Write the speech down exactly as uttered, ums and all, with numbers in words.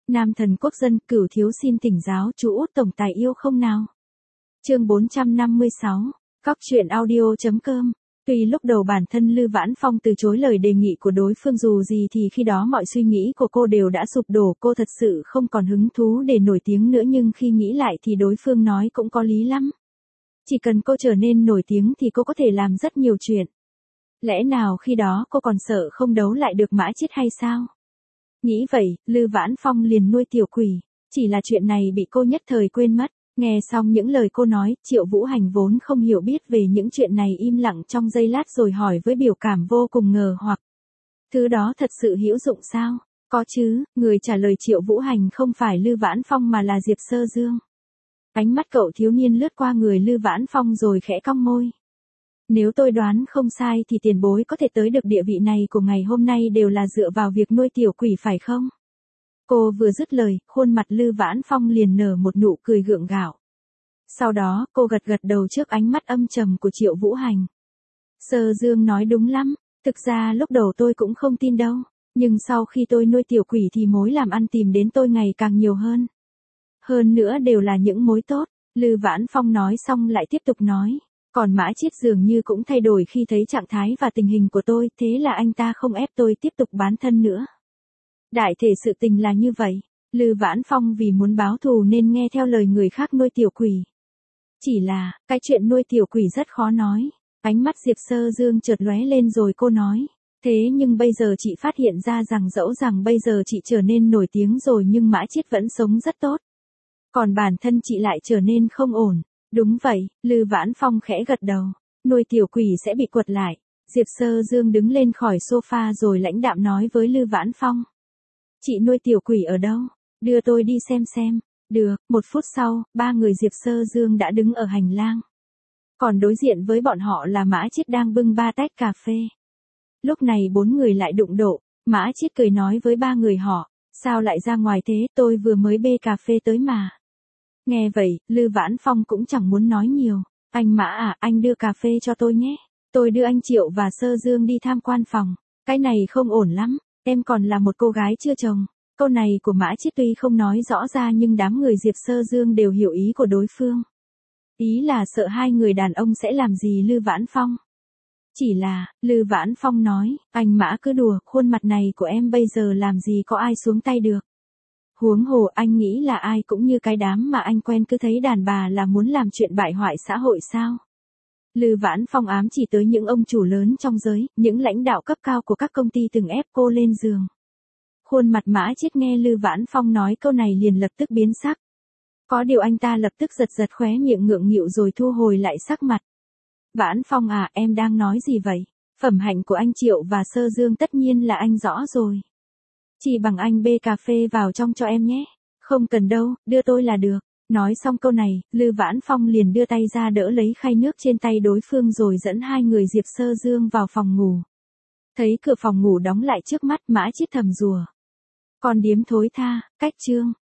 Nam thần quốc dân, Cửu thiếu xin thỉnh giáo chú út tổng tài yêu không nào. Chương bốn trăm năm mươi sáu, Cóc truyện audio.com. Tuy lúc đầu bản thân Lư Vãn Phong từ chối lời đề nghị của đối phương, dù gì thì khi đó mọi suy nghĩ của cô đều đã sụp đổ, cô thật sự không còn hứng thú để nổi tiếng nữa, nhưng khi nghĩ lại thì đối phương nói cũng có lý lắm. Chỉ cần cô trở nên nổi tiếng thì cô có thể làm rất nhiều chuyện. Lẽ nào khi đó cô còn sợ không đấu lại được Mã Chiết hay sao? Nghĩ vậy, Lư Vãn Phong liền nuôi tiểu quỷ, chỉ là chuyện này bị cô nhất thời quên mất. Nghe xong những lời cô nói, Triệu Vũ Hành vốn không hiểu biết về những chuyện này im lặng trong giây lát rồi hỏi với biểu cảm vô cùng ngờ hoặc. Thứ đó thật sự hữu dụng sao? Có chứ, người trả lời Triệu Vũ Hành không phải Lư Vãn Phong mà là Diệp Sơ Dương. Ánh mắt cậu thiếu niên lướt qua người Lư Vãn Phong rồi khẽ cong môi. Nếu tôi đoán không sai thì tiền bối có thể tới được địa vị này của ngày hôm nay đều là dựa vào việc nuôi tiểu quỷ phải không? Cô vừa dứt lời, khuôn mặt Lư Vãn Phong liền nở một nụ cười gượng gạo. Sau đó, cô gật gật đầu trước ánh mắt âm trầm của Triệu Vũ Hành. Sơ Dương nói đúng lắm, thực ra lúc đầu tôi cũng không tin đâu, nhưng sau khi tôi nuôi tiểu quỷ thì mối làm ăn tìm đến tôi ngày càng nhiều hơn. Hơn nữa đều là những mối tốt, Lư Vãn Phong nói xong lại tiếp tục nói. Còn Mã Chiết dường như cũng thay đổi khi thấy trạng thái và tình hình của tôi, thế là anh ta không ép tôi tiếp tục bán thân nữa. Đại thể sự tình là như vậy, Lư Vãn Phong vì muốn báo thù nên nghe theo lời người khác nuôi tiểu quỷ. Chỉ là, cái chuyện nuôi tiểu quỷ rất khó nói. Ánh mắt Diệp Sơ Dương chợt lóe lên rồi cô nói. Thế nhưng bây giờ chị phát hiện ra rằng dẫu rằng bây giờ chị trở nên nổi tiếng rồi nhưng Mã Chiết vẫn sống rất tốt. Còn bản thân chị lại trở nên không ổn. Đúng vậy, Lư Vãn Phong khẽ gật đầu. Nuôi tiểu quỷ sẽ bị quật lại. Diệp Sơ Dương đứng lên khỏi sofa rồi lãnh đạm nói với Lư Vãn Phong. Chị nuôi tiểu quỷ ở đâu? Đưa tôi đi xem xem. Được, một phút sau, ba người Diệp Sơ Dương đã đứng ở hành lang. Còn đối diện với bọn họ là Mã Chiết đang bưng ba tách cà phê. Lúc này bốn người lại đụng độ, Mã Chiết cười nói với ba người họ, sao lại ra ngoài thế, tôi vừa mới bê cà phê tới mà. Nghe vậy, Lư Vãn Phong cũng chẳng muốn nói nhiều. Anh Mã à, anh đưa cà phê cho tôi nhé. Tôi đưa anh Triệu và Sơ Dương đi tham quan phòng. Cái này không ổn lắm, em còn là một cô gái chưa chồng. Câu này của Mã Chiết tuy không nói rõ ra nhưng đám người Diệp Sơ Dương đều hiểu ý của đối phương. Ý là sợ hai người đàn ông sẽ làm gì Lư Vãn Phong. Chỉ là, Lư Vãn Phong nói, anh Mã cứ đùa, khuôn mặt này của em bây giờ làm gì có ai xuống tay được. Huống hồ anh nghĩ là ai cũng như cái đám mà anh quen cứ thấy đàn bà là muốn làm chuyện bại hoại xã hội sao. Lư Vãn Phong ám chỉ tới những ông chủ lớn trong giới, những lãnh đạo cấp cao của các công ty từng ép cô lên giường. Khuôn mặt Mã Chiết nghe Lư Vãn Phong nói câu này liền lập tức biến sắc. Có điều anh ta lập tức giật giật khóe miệng ngượng nghịu rồi thu hồi lại sắc mặt. Vãn Phong à, em đang nói gì vậy? Phẩm hạnh của anh Triệu và Sơ Dương tất nhiên là anh rõ rồi. Chỉ bằng anh bê cà phê vào trong cho em nhé. Không cần đâu, đưa tôi là được. Nói xong câu này, Lư Vãn Phong liền đưa tay ra đỡ lấy khay nước trên tay đối phương rồi dẫn hai người Diệp Sơ Dương vào phòng ngủ. Thấy cửa phòng ngủ đóng lại trước mắt, Mã Chiết thầm rủa. Con điếm thối tha, cách chương.